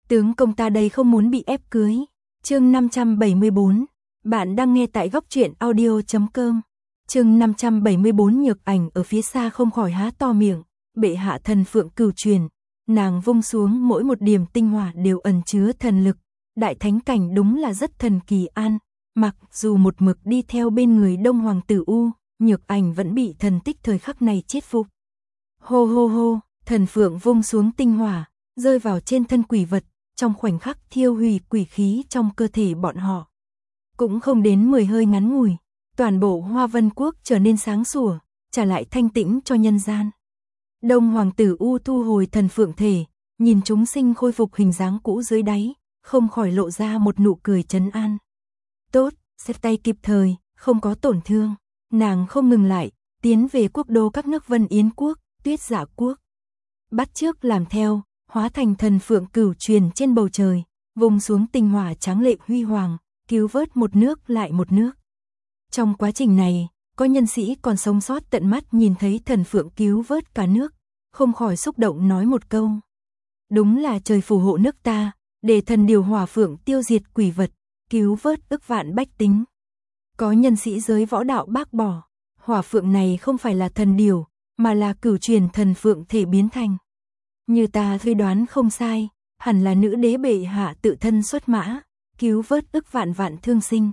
Tướng công ta đây không muốn bị ép cưới. Chương 574. Bạn đang nghe tại góc truyện audio.com. Chương 574. Nhược Ảnh ở phía xa không khỏi há to miệng. Bệ hạ thần phượng cửu truyền, nàng vung xuống mỗi một điểm tinh hỏa đều ẩn chứa thần lực. Đại thánh cảnh đúng là rất thần kỳ an. Mặc dù một mực đi theo bên người Đông Hoàng tử U, Nhược Ảnh vẫn bị thần tích thời khắc này chết phục. Hô hô hô, thần phượng vung xuống tinh hỏa, rơi vào trên thân quỷ vật, trong khoảnh khắc thiêu hủy quỷ khí trong cơ thể bọn họ. Cũng không đến 10 hơi ngắn ngủi, toàn bộ Hoa Vân Quốc trở nên sáng sủa, trả lại thanh tĩnh cho nhân gian. Đông Hoàng tử U thu hồi thần phượng thể, nhìn chúng sinh khôi phục hình dáng cũ dưới đáy, không khỏi lộ ra một nụ cười trấn an. Tốt, xét tay kịp thời, không có tổn thương. Nàng không ngừng lại, tiến về quốc đô các nước Vân Yến Quốc, Tuyết Giả Quốc. Bắt chước làm theo, hóa thành thần phượng cửu truyền trên bầu trời, vùng xuống tinh hỏa tráng lệ huy hoàng, cứu vớt một nước lại một nước. Trong quá trình này, có nhân sĩ còn sống sót tận mắt nhìn thấy thần phượng cứu vớt cả nước, không khỏi xúc động nói một câu. Đúng là trời phù hộ nước ta, để thần điều hỏa phượng tiêu diệt quỷ vật, cứu vớt ức vạn bách tính. Có nhân sĩ giới võ đạo bác bỏ, hỏa phượng này không phải là thần điều, mà là cửu truyền thần phượng thể biến thành. Như ta suy đoán không sai, hẳn là nữ đế bệ hạ tự thân xuất mã, cứu vớt ức vạn vạn thương sinh.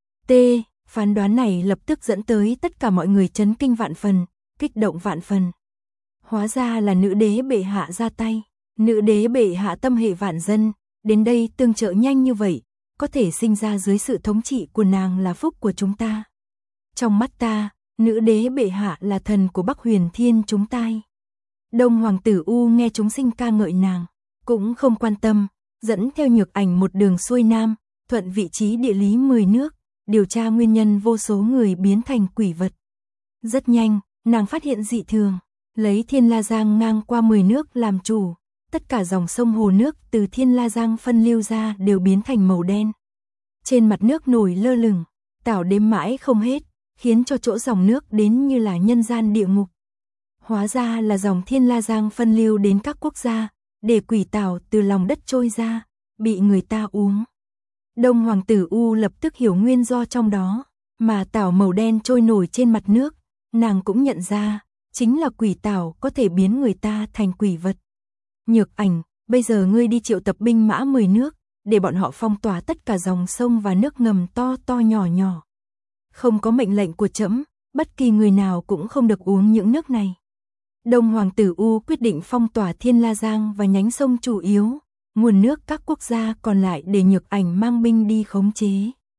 Phán đoán này lập tức dẫn tới tất cả mọi người chấn kinh vạn phần, kích động vạn phần. Hóa ra là nữ đế bệ hạ ra tay, nữ đế bệ hạ tâm hệ vạn dân, đến đây tương trợ nhanh như vậy, có thể sinh ra dưới sự thống trị của nàng là phúc của chúng ta. Trong mắt ta, nữ đế bệ hạ là thần của Bắc Huyền Thiên chúng ta. Đông Hoàng tử U nghe chúng sinh ca ngợi nàng, cũng không quan tâm, dẫn theo Nhược Ảnh một đường xuôi nam, thuận vị trí địa lý 10 nước, điều tra nguyên nhân vô số người biến thành quỷ vật. Rất nhanh, nàng phát hiện dị thường, lấy Thiên La Giang ngang qua 10 nước làm chủ, tất cả dòng sông hồ nước từ Thiên La Giang phân lưu ra đều biến thành màu đen. Trên mặt nước nổi lơ lửng, tảo đếm mãi không hết, khiến cho chỗ dòng nước đến như là nhân gian địa ngục. Hóa ra là dòng Thiên La Giang phân lưu đến các quốc gia, để quỷ tảo từ lòng đất trôi ra, bị người ta uống. Đông Hoàng tử U lập tức hiểu nguyên do trong đó, mà tảo màu đen trôi nổi trên mặt nước, nàng cũng nhận ra, chính là quỷ tảo có thể biến người ta thành quỷ vật. Nhược Ảnh, bây giờ ngươi đi triệu tập binh mã 10 nước, để bọn họ phong tỏa tất cả dòng sông và nước ngầm to to nhỏ nhỏ. Không có mệnh lệnh của trẫm, bất kỳ người nào cũng không được uống những nước này. Đông Hoàng tử U quyết định phong tỏa Thiên La Giang và nhánh sông chủ yếu, nguồn nước các quốc gia còn lại để Nhược Ảnh mang binh đi khống chế.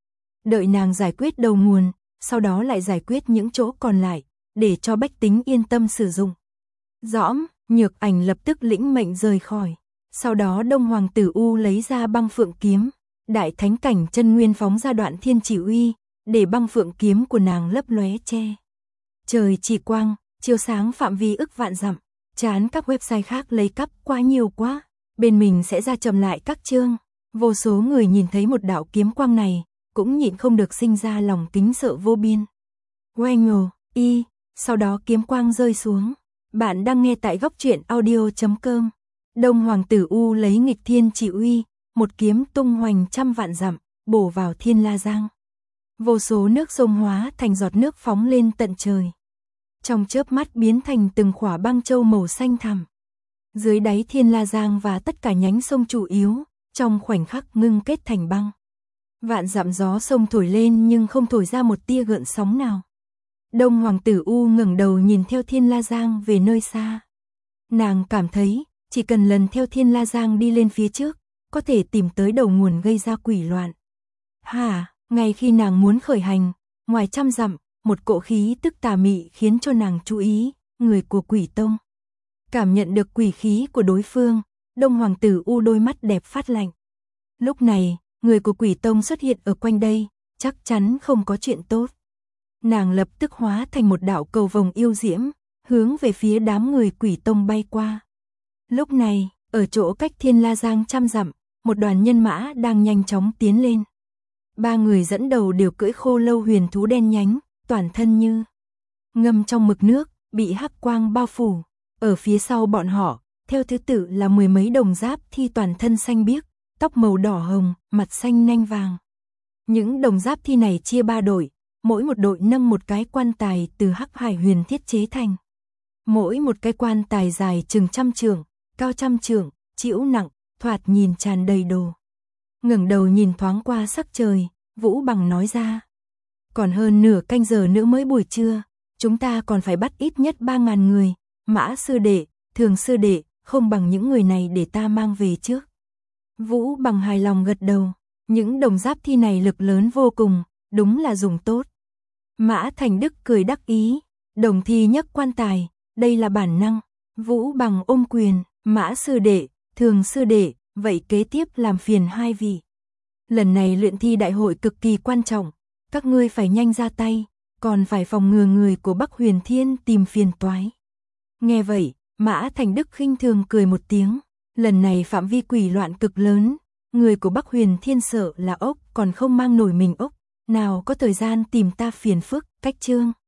Đợi nàng giải quyết đầu nguồn, sau đó lại giải quyết những chỗ còn lại, để cho bách tính yên tâm sử dụng. Dõm, Nhược Ảnh lập tức lĩnh mệnh rời khỏi. Sau đó Đông Hoàng tử U lấy ra băng phượng kiếm, đại thánh cảnh chân nguyên phóng ra đoạn thiên chỉ uy, để băng phượng kiếm của nàng lấp lóe che. Trời chỉ quang, chiếu sáng phạm vi ức vạn dặm, chán các website khác lấy cắp quá nhiều quá, bên mình sẽ ra chậm lại các chương. Vô số người nhìn thấy một đạo kiếm quang này, cũng nhịn không được sinh ra lòng kính sợ vô biên. Sau đó kiếm quang rơi xuống. Bạn đang nghe tại góc truyện audio.com. Đông Hoàng tử U lấy nghịch thiên chỉ uy, một kiếm tung hoành trăm vạn dặm, bổ vào Thiên La Giang. Vô số nước sông hóa thành giọt nước phóng lên tận trời. Trong chớp mắt biến thành từng khỏa băng châu màu xanh thẳm. Dưới đáy Thiên La Giang và tất cả nhánh sông chủ yếu, trong khoảnh khắc ngưng kết thành băng. Vạn dặm gió sông thổi lên nhưng không thổi ra một tia gợn sóng nào. Đông Hoàng tử U ngẩng đầu nhìn theo Thiên La Giang về nơi xa. Nàng cảm thấy, chỉ cần lần theo Thiên La Giang đi lên phía trước, có thể tìm tới đầu nguồn gây ra quỷ loạn. Ngay khi nàng muốn khởi hành, ngoài trăm dặm, một cỗ khí tức tà mị khiến cho nàng chú ý, người của Quỷ Tông. Cảm nhận được quỷ khí của đối phương, Đông Hoàng tử U đôi mắt đẹp phát lạnh. Lúc này, người của Quỷ Tông xuất hiện ở quanh đây, chắc chắn không có chuyện tốt. Nàng lập tức hóa thành một đạo cầu vồng yêu diễm, hướng về phía đám người Quỷ Tông bay qua. Lúc này, ở chỗ cách Thiên La Giang trăm dặm, một đoàn nhân mã đang nhanh chóng tiến lên. 3 người dẫn đầu đều cưỡi khô lâu huyền thú đen nhánh, toàn thân như ngâm trong mực nước, bị hắc quang bao phủ. Ở phía sau bọn họ, theo thứ tự là mười mấy đồng giáp thi toàn thân xanh biếc, tóc màu đỏ hồng, mặt xanh nanh vàng. Những đồng giáp thi này chia 3 đội, mỗi một đội nâng một cái quan tài từ hắc hải huyền thiết chế thành. Mỗi một cái quan tài dài chừng 100 trượng, cao 100 trượng, trĩu nặng, thoạt nhìn tràn đầy đồ. Ngẩng đầu nhìn thoáng qua sắc trời, Vũ Bằng nói ra. Còn hơn nửa canh giờ nữa mới buổi trưa, chúng ta còn phải bắt ít nhất 3.000 người, Mã sư đệ, Thường sư đệ, không bằng những người này để ta mang về trước. Vũ Bằng hài lòng gật đầu, những đồng giáp thi này lực lớn vô cùng, đúng là dùng tốt. Mã Thành Đức cười đắc ý, đồng thi nhấc quan tài, đây là bản năng. Vũ Bằng ôm quyền, Mã sư đệ, Thường sư đệ, vậy kế tiếp làm phiền hai vị. Lần này luyện thi đại hội cực kỳ quan trọng, các ngươi phải nhanh ra tay, còn phải phòng ngừa người của Bắc Huyền Thiên tìm phiền toái. Nghe vậy, Mã Thành Đức khinh thường cười một tiếng, lần này phạm vi quỷ loạn cực lớn, người của Bắc Huyền Thiên sợ là ốc còn không mang nổi mình ốc, nào có thời gian tìm ta phiền phức, cách chương.